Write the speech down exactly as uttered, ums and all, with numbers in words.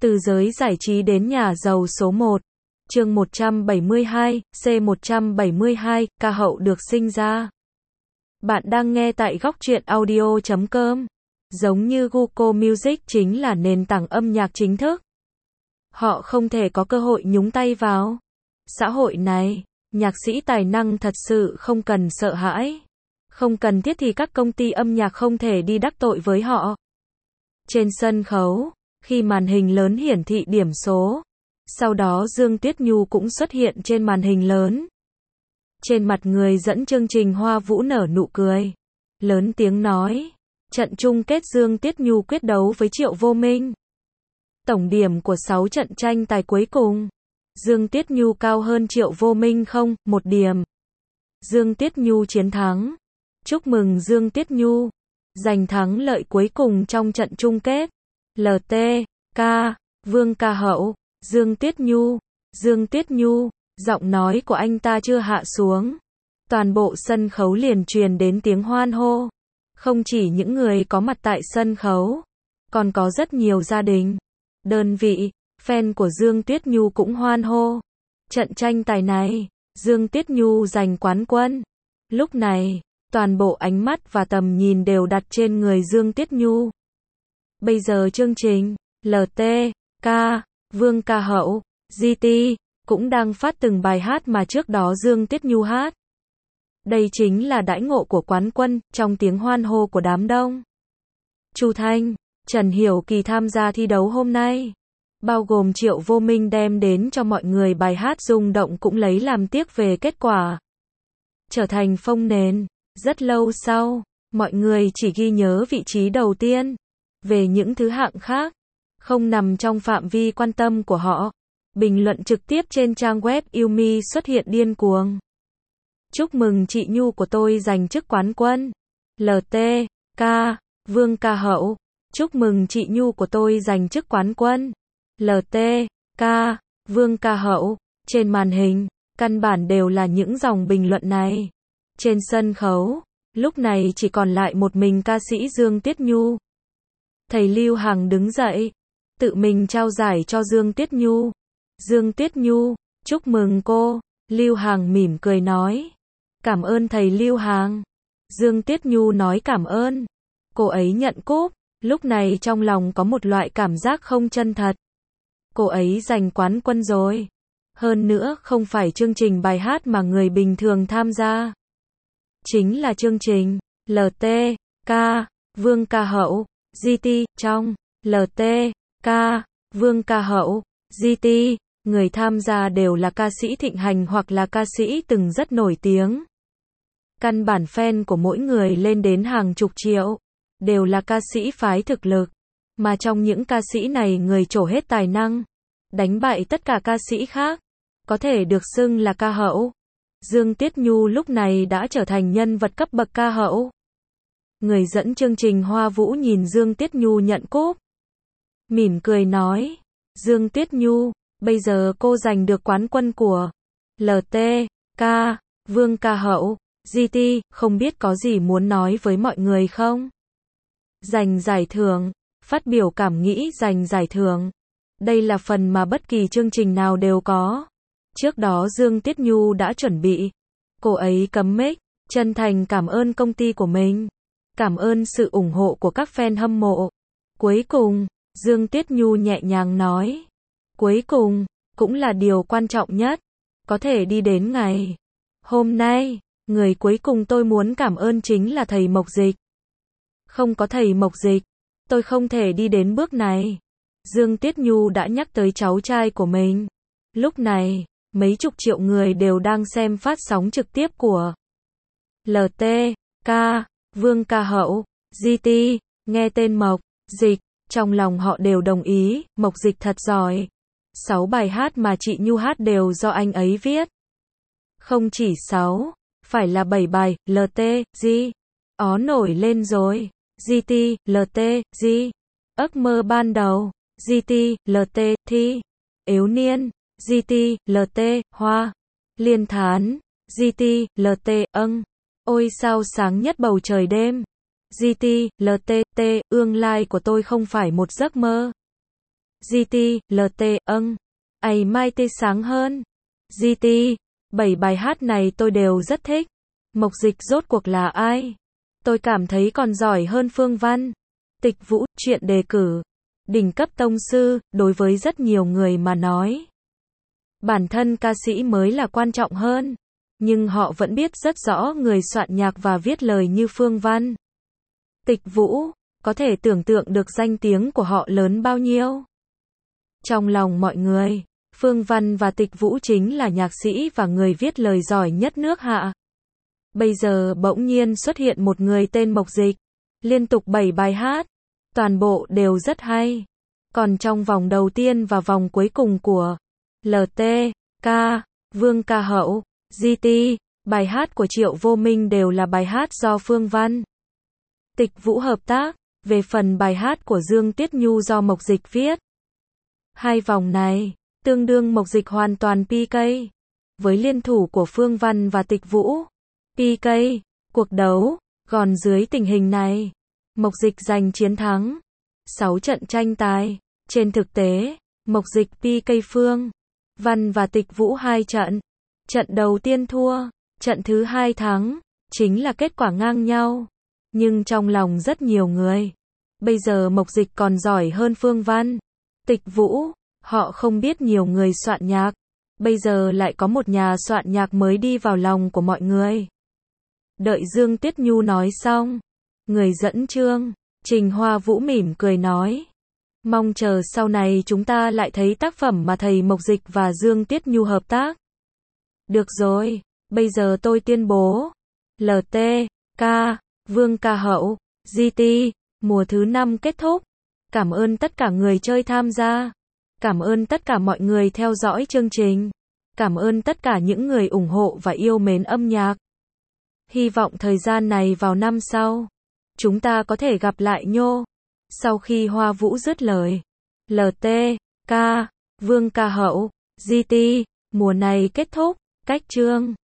Từ giới giải trí đến nhà giàu số một. Chương một trăm bảy mươi hai, C một trăm bảy mươi hai, ca hậu được sinh ra. Bạn đang nghe tại góc truyện audio chấm com. Giống như Google Music chính là nền tảng âm nhạc chính thức. Họ không thể có cơ hội nhúng tay vào xã hội này. Nhạc sĩ tài năng thật sự không cần sợ hãi. Không cần thiết thì các công ty âm nhạc không thể đi đắc tội với họ. Trên sân khấu, khi màn hình lớn hiển thị điểm số, sau đó Dương Tuyết Nhu cũng xuất hiện trên màn hình lớn. Trên mặt người dẫn chương trình Hoa Vũ nở nụ cười, lớn tiếng nói, trận chung kết Dương Tuyết Nhu quyết đấu với Triệu Vô Minh. Tổng điểm của sáu trận tranh tài cuối cùng, Dương Tuyết Nhu cao hơn Triệu Vô Minh không, một điểm. Dương Tuyết Nhu chiến thắng. Chúc mừng Dương Tuyết Nhu, giành thắng lợi cuối cùng trong trận chung kết. lờ tê, ca, Vương ca hậu, Dương Tuyết Nhu, Dương Tuyết Nhu, giọng nói của anh ta chưa hạ xuống. Toàn bộ sân khấu liền truyền đến tiếng hoan hô. Không chỉ những người có mặt tại sân khấu, còn có rất nhiều gia đình, đơn vị, fan của Dương Tuyết Nhu cũng hoan hô. Trận tranh tài này, Dương Tuyết Nhu giành quán quân. Lúc này, toàn bộ ánh mắt và tầm nhìn đều đặt trên người Dương Tuyết Nhu. Bây giờ chương trình lờ tê, ca, Vương ca hậu, giê tê cũng đang phát từng bài hát mà trước đó Dương Tuyết Nhu hát. Đây chính là đãi ngộ của quán quân, trong tiếng hoan hô của đám đông. Chu Thanh, Trần Hiểu Kỳ tham gia thi đấu hôm nay, bao gồm Triệu Vô Minh đem đến cho mọi người bài hát rung động cũng lấy làm tiếc về kết quả. Trở thành phông nền. Rất lâu sau, mọi người chỉ ghi nhớ vị trí đầu tiên. Về những thứ hạng khác, không nằm trong phạm vi quan tâm của họ. Bình luận trực tiếp trên trang web Yumi xuất hiện điên cuồng. Chúc mừng chị Nhu của tôi giành chức quán quân. lờ tê, ca, Vương ca hậu. Chúc mừng chị Nhu của tôi giành chức quán quân. lờ tê, ca, Vương ca hậu. Trên màn hình, căn bản đều là những dòng bình luận này. Trên sân khấu, lúc này chỉ còn lại một mình ca sĩ Dương Tuyết Nhu. Thầy Lưu Hằng đứng dậy, tự mình trao giải cho Dương Tuyết Nhu. Dương Tuyết Nhu, chúc mừng cô. Lưu Hằng mỉm cười nói, cảm ơn thầy Lưu Hằng. Dương Tuyết Nhu nói cảm ơn. Cô ấy nhận cúp, lúc này trong lòng có một loại cảm giác không chân thật. Cô ấy giành quán quân rồi. Hơn nữa không phải chương trình bài hát mà người bình thường tham gia. Chính là chương trình lờ tê, ca, Vương ca hậu, giê tê. Trong lờ tê, ca, Vương ca hậu, giê tê, người tham gia đều là ca sĩ thịnh hành hoặc là ca sĩ từng rất nổi tiếng. Căn bản fan của mỗi người lên đến hàng chục triệu, đều là ca sĩ phái thực lực. Mà trong những ca sĩ này người trổ hết tài năng, đánh bại tất cả ca sĩ khác, có thể được xưng là ca hậu. Dương Tuyết Nhu lúc này đã trở thành nhân vật cấp bậc ca hậu. Người dẫn chương trình Hoa Vũ nhìn Dương Tuyết Nhu nhận cúp, mỉm cười nói, Dương Tuyết Nhu, bây giờ cô giành được quán quân của lờ tê, ca, Vương ca hậu, giê tê, không biết có gì muốn nói với mọi người không? Giành giải thưởng, phát biểu cảm nghĩ giành giải thưởng. Đây là phần mà bất kỳ chương trình nào đều có. Trước đó Dương Tuyết Nhu đã chuẩn bị. Cô ấy cấm mic, chân thành cảm ơn công ty của mình. Cảm ơn sự ủng hộ của các fan hâm mộ. Cuối cùng, Dương Tuyết Nhu nhẹ nhàng nói. Cuối cùng, cũng là điều quan trọng nhất. Có thể đi đến ngày hôm nay, người cuối cùng tôi muốn cảm ơn chính là thầy Mộc Dịch. Không có thầy Mộc Dịch, tôi không thể đi đến bước này. Dương Tuyết Nhu đã nhắc tới cháu trai của mình. Lúc này, mấy chục triệu người đều đang xem phát sóng trực tiếp của lờ tê, ca, Vương ca hậu, giê tê, nghe tên Mộc Dịch, trong lòng họ đều đồng ý, Mộc Dịch thật giỏi. Sáu bài hát mà chị Nhu hát đều do anh ấy viết. Không chỉ sáu, phải là bảy bài, lờ tê, G, ó nổi lên rồi, giê tê, lờ tê, G, ước mơ ban đầu, giê tê, lờ tê, thi, yếu niên, giê tê, lờ tê, hoa, liên thán, giê tê, lờ tê, âng, ôi sao sáng nhất bầu trời đêm, giê tê, lờ tê, t, ương lai của tôi không phải một giấc mơ. giê tê, lờ tê, âng. Ây mai tê sáng hơn. giê tê, bảy bài hát này tôi đều rất thích. Mộc Dịch rốt cuộc là ai? Tôi cảm thấy còn giỏi hơn Phương Văn. Tịch Vũ, chuyện đề cử. Đỉnh cấp tông sư, đối với rất nhiều người mà nói. Bản thân ca sĩ mới là quan trọng hơn. Nhưng họ vẫn biết rất rõ người soạn nhạc và viết lời như Phương Văn. Tịch Vũ, có thể tưởng tượng được danh tiếng của họ lớn bao nhiêu. Trong lòng mọi người, Phương Văn và Tịch Vũ chính là nhạc sĩ và người viết lời giỏi nhất nước Hạ. Bây giờ bỗng nhiên xuất hiện một người tên Mộc Dịch, liên tục bảy bài hát, toàn bộ đều rất hay. Còn trong vòng đầu tiên và vòng cuối cùng của lờ tê, ca, Vương Ca Hậu, giê tê, bài hát của Triệu Vô Minh đều là bài hát do Phương Văn, Tịch Vũ hợp tác, về phần bài hát của Dương Tiết Nhu do Mộc Dịch viết. Hai vòng này, tương đương Mộc Dịch hoàn toàn pê ca, với liên thủ của Phương Văn và Tịch Vũ. pê ca, cuộc đấu, còn dưới tình hình này, Mộc Dịch giành chiến thắng. sáu trận tranh tài, trên thực tế, Mộc Dịch pê ca Phương Văn và Tịch Vũ hai trận. Trận đầu tiên thua, trận thứ hai thắng, chính là kết quả ngang nhau. Nhưng trong lòng rất nhiều người, bây giờ Mộc Dịch còn giỏi hơn Phương Văn, Tịch Vũ, họ không biết nhiều người soạn nhạc, bây giờ lại có một nhà soạn nhạc mới đi vào lòng của mọi người. Đợi Dương Tiết Nhu nói xong, người dẫn chương, Trình Hoa Vũ mỉm cười nói. Mong chờ sau này chúng ta lại thấy tác phẩm mà thầy Mộc Dịch và Dương Tiết Nhu hợp tác. Được rồi, bây giờ tôi tuyên bố, lờ tê, ca, Vương Ca Hậu, giê tê, mùa thứ năm kết thúc. Cảm ơn tất cả người chơi tham gia. Cảm ơn tất cả mọi người theo dõi chương trình. Cảm ơn tất cả những người ủng hộ và yêu mến âm nhạc. Hy vọng thời gian này vào năm sau, chúng ta có thể gặp lại nhô. Sau khi Hoa Vũ dứt lời, lờ tê, ca, Vương Ca Hậu, giê tê, mùa này kết thúc, cách chương.